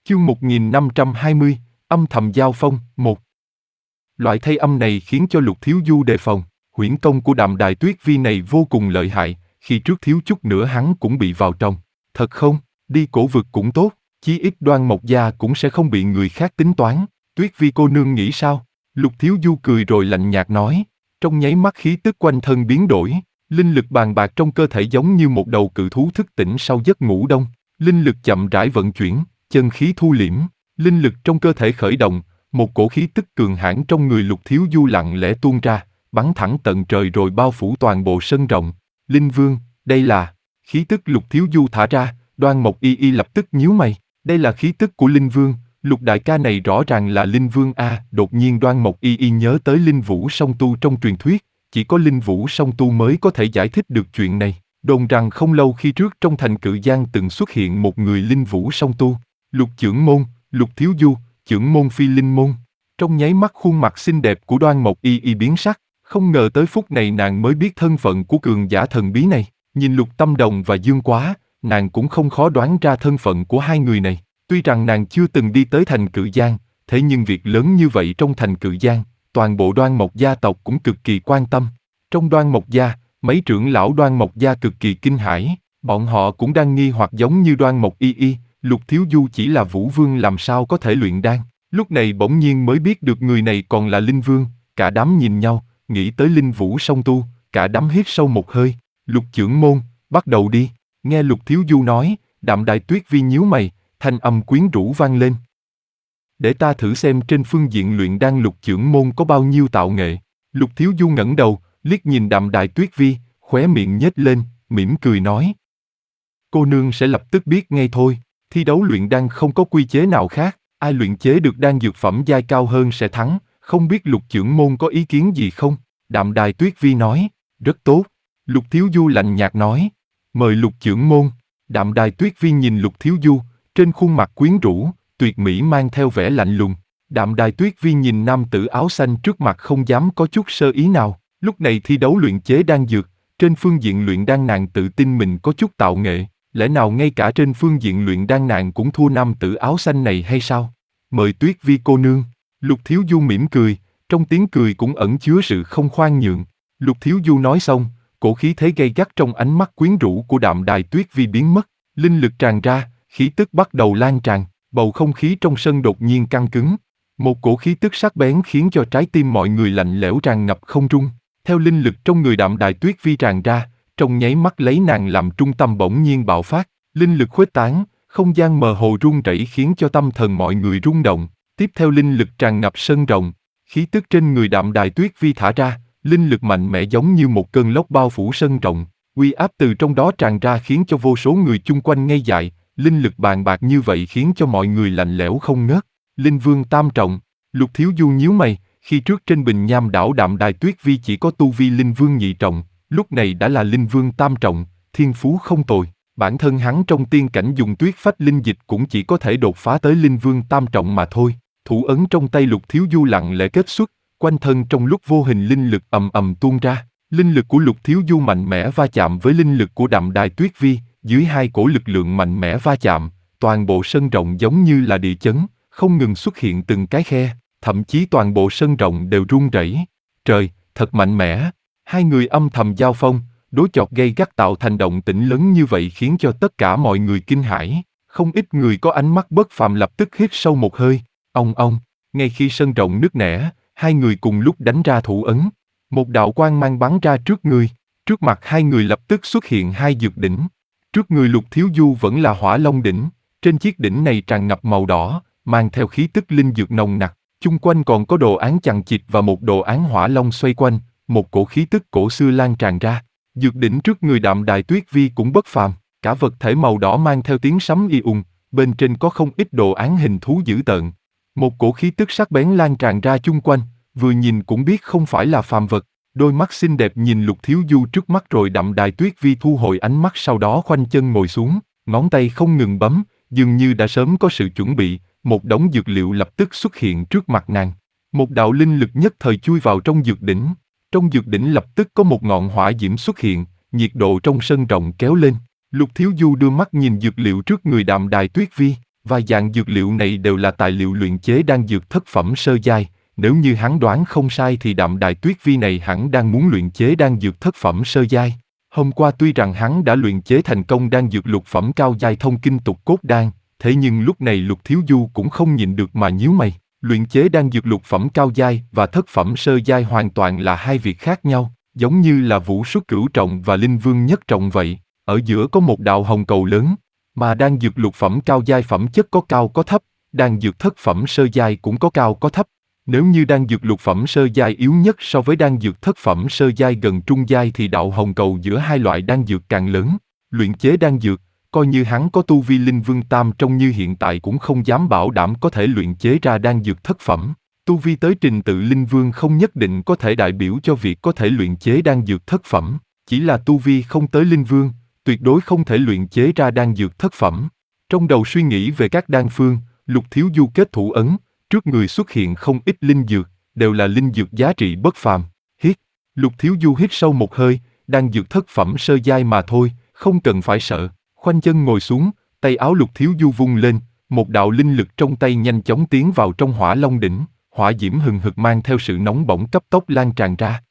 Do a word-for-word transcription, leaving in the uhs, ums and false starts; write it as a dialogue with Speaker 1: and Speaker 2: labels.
Speaker 1: Chương một nghìn năm trăm hai mươi, âm thầm giao phong, một. Loại thay âm này khiến cho Lục Thiếu Du đề phòng, huyễn công của Đạm Đài Tuyết Vi này vô cùng lợi hại, khi trước thiếu chút nữa hắn cũng bị vào trong. Thật không, đi cổ vực cũng tốt, chí ít Đoan Mộc Gia cũng sẽ không bị người khác tính toán. Tuyết Vi cô nương nghĩ sao? Lục Thiếu Du cười rồi lạnh nhạt nói, trong nháy mắt khí tức quanh thân biến đổi, linh lực bàn bạc trong cơ thể giống như một đầu cự thú thức tỉnh sau giấc ngủ đông, linh lực chậm rãi vận chuyển. Chân khí thu liễm, linh lực trong cơ thể khởi động, một cổ khí tức cường hãn trong người Lục Thiếu Du lặng lẽ tuôn ra, bắn thẳng tận trời rồi bao phủ toàn bộ sân rộng. Linh Vương, đây là khí tức Lục Thiếu Du thả ra. Đoan Mộc Y Y lập tức nhíu mày, đây là khí tức của Linh Vương, Lục đại ca này rõ ràng là Linh Vương a. Đột nhiên Đoan Mộc Y Y nhớ tới Linh Vũ song tu trong truyền thuyết, chỉ có Linh Vũ song tu mới có thể giải thích được chuyện này. Đồn rằng không lâu khi trước trong thành Cự Giang từng xuất hiện một người Linh Vũ song tu. Lục Chưởng Môn, Lục Thiếu Du, Chưởng Môn phi linh môn. Trong nháy mắt khuôn mặt xinh đẹp của Đoan Mộc Y Y biến sắc, không ngờ tới phút này nàng mới biết thân phận của cường giả thần bí này. Nhìn Lục Tâm Đồng và Dương Quá, nàng cũng không khó đoán ra thân phận của hai người này. Tuy rằng nàng chưa từng đi tới thành Cự Giang, thế nhưng việc lớn như vậy trong thành Cự Giang, toàn bộ Đoan Mộc gia tộc cũng cực kỳ quan tâm. Trong Đoan Mộc gia, mấy trưởng lão Đoan Mộc gia cực kỳ kinh hãi, bọn họ cũng đang nghi hoặc giống như Đoan Mộc Y Y. Lục Thiếu Du chỉ là Vũ Vương làm sao có thể luyện đan, lúc này bỗng nhiên mới biết được người này còn là Linh Vương, cả đám nhìn nhau, nghĩ tới Linh Vũ song tu, cả đám hít sâu một hơi. Lục Chưởng Môn, bắt đầu đi. Nghe Lục Thiếu Du nói, Đạm Đài Tuyết Vi nhíu mày, thanh âm quyến rũ vang lên. Để ta thử xem trên phương diện luyện đan Lục Chưởng Môn có bao nhiêu tạo nghệ. Lục Thiếu Du ngẩng đầu, liếc nhìn Đạm Đài Tuyết Vi, khóe miệng nhếch lên, mỉm cười nói. Cô nương sẽ lập tức biết ngay thôi. Thi đấu luyện đan không có quy chế nào khác, ai luyện chế được đan dược phẩm giai cao hơn sẽ thắng, không biết Lục Chưởng Môn có ý kiến gì không? Đạm Đài Tuyết Vi nói, rất tốt. Lục Thiếu Du lạnh nhạt nói, mời Lục Chưởng Môn. Đạm Đài Tuyết Vi nhìn Lục Thiếu Du, trên khuôn mặt quyến rũ, tuyệt mỹ mang theo vẻ lạnh lùng. Đạm Đài Tuyết Vi nhìn nam tử áo xanh trước mặt không dám có chút sơ ý nào, lúc này thi đấu luyện chế đan dược, trên phương diện luyện đan nàng tự tin mình có chút tạo nghệ. Lẽ nào ngay cả trên phương diện luyện đan nàng cũng thua nam tử áo xanh này hay sao? Mời Tuyết Vi cô nương. Lục Thiếu Du mỉm cười, trong tiếng cười cũng ẩn chứa sự không khoan nhượng. Lục Thiếu Du nói xong, cổ khí thế gay gắt trong ánh mắt quyến rũ của Đạm Đài Tuyết Vi biến mất, linh lực tràn ra, khí tức bắt đầu lan tràn, bầu không khí trong sân đột nhiên căng cứng. Một cổ khí tức sắc bén khiến cho trái tim mọi người lạnh lẽo tràn ngập không trung. Theo linh lực trong người Đạm Đài Tuyết Vi tràn ra, trong nháy mắt lấy nàng làm trung tâm bỗng nhiên bạo phát, linh lực khuếch tán, không gian mờ hồ rung rẩy khiến cho tâm thần mọi người rung động. Tiếp theo linh lực tràn ngập sân rộng, khí tức trên người Đạm Đài Tuyết Vi thả ra, linh lực mạnh mẽ giống như một cơn lốc bao phủ sân rộng, uy áp từ trong đó tràn ra khiến cho vô số người chung quanh ngây dại, linh lực bàn bạc như vậy khiến cho mọi người lạnh lẽo không ngớt. Linh Vương tam trọng. Lục Thiếu Du nhíu mày, khi trước trên Bình Nham đảo Đạm Đài Tuyết Vi chỉ có tu vi Linh Vương nhị trọng, lúc này đã là Linh Vương tam trọng, thiên phú không tồi. Bản thân hắn trong tiên cảnh dùng tuyết phách linh dịch cũng chỉ có thể đột phá tới Linh Vương tam trọng mà thôi. Thủ ấn trong tay Lục Thiếu Du lặng lẽ kết xuất, quanh thân trong lúc vô hình linh lực ầm ầm tuôn ra. Linh lực của Lục Thiếu Du mạnh mẽ va chạm với linh lực của Đạm Đài Tuyết Vi, dưới hai cổ lực lượng mạnh mẽ va chạm, toàn bộ sân rộng giống như là địa chấn, không ngừng xuất hiện từng cái khe, thậm chí toàn bộ sân rộng đều rung rẩy. Trời, thật mạnh mẽ. Hai người âm thầm giao phong, đối chọi gay gắt tạo thành động tĩnh lớn như vậy khiến cho tất cả mọi người kinh hãi. Không ít người có ánh mắt bất phàm lập tức hít sâu một hơi. Ong ong, ngay khi sân rộng nứt nẻ, hai người cùng lúc đánh ra thủ ấn. Một đạo quang mang bắn ra trước người, trước mặt hai người lập tức xuất hiện hai dược đỉnh. Trước người Lục Thiếu Du vẫn là Hỏa Long đỉnh, trên chiếc đỉnh này tràn ngập màu đỏ, mang theo khí tức linh dược nồng nặc. Chung quanh còn có đồ án chằng chịt và một đồ án hỏa long xoay quanh, một cổ khí tức cổ xưa lan tràn ra. Dược đỉnh trước người Đạm Đài Tuyết Vi cũng bất phàm, cả vật thể màu đỏ mang theo tiếng sấm y ùng, bên trên có không ít đồ án hình thú dữ tợn. Một cổ khí tức sắc bén lan tràn ra chung quanh, vừa nhìn cũng biết không phải là phàm vật. Đôi mắt xinh đẹp nhìn Lục Thiếu Du trước mắt rồi Đạm Đài Tuyết Vi thu hồi ánh mắt sau đó khoanh chân ngồi xuống, ngón tay không ngừng bấm, dường như đã sớm có sự chuẩn bị. Một đống dược liệu lập tức xuất hiện trước mặt nàng. Một đạo linh lực nhất thời chui vào trong dược đỉnh. Trong dược đỉnh lập tức có một ngọn hỏa diễm xuất hiện, nhiệt độ trong sân rộng kéo lên. Lục Thiếu Du đưa mắt nhìn dược liệu trước người Đạm Đài Tuyết Vi, Và dạng dược liệu này đều là tài liệu luyện chế đan dược thất phẩm sơ giai, nếu như hắn đoán không sai thì Đạm Đài Tuyết Vi này hẳn đang muốn luyện chế đan dược thất phẩm sơ giai. Hôm qua tuy rằng hắn đã luyện chế thành công đan dược lục phẩm cao giai thông kinh tục cốt đan, thế nhưng lúc này Lục Thiếu Du cũng không nhịn được mà nhíu mày. Luyện chế đan dược lục phẩm cao giai và thất phẩm sơ giai hoàn toàn là hai việc khác nhau, giống như là Vũ Xuất Cửu Trọng và Linh Vương Nhất Trọng vậy. Ở giữa có một đạo hồng cầu lớn, mà đan dược lục phẩm cao giai phẩm chất có cao có thấp, đan dược thất phẩm sơ giai cũng có cao có thấp. Nếu như đan dược lục phẩm sơ giai yếu nhất so với đan dược thất phẩm sơ giai gần trung giai thì đạo hồng cầu giữa hai loại đan dược càng lớn. Luyện chế đan dược, coi như hắn có tu vi Linh Vương Tam trong như hiện tại cũng không dám bảo đảm có thể luyện chế ra đan dược thất phẩm. Tu vi tới trình tự Linh Vương không nhất định có thể đại biểu cho việc có thể luyện chế đan dược thất phẩm, chỉ là tu vi không tới Linh Vương, tuyệt đối không thể luyện chế ra đan dược thất phẩm. Trong đầu suy nghĩ về các đan phương, Lục Thiếu Du kết thủ ấn, trước người xuất hiện không ít linh dược, đều là linh dược giá trị bất phàm. Hít, Lục Thiếu Du hít sâu một hơi, đan dược thất phẩm sơ giai mà thôi, không cần phải sợ. Khoanh chân ngồi xuống, tay áo Lục Thiếu Du vung lên, một đạo linh lực trong tay nhanh chóng tiến vào trong Hỏa Long đỉnh, hỏa diễm hừng hực mang theo sự nóng bỏng cấp tốc lan tràn ra.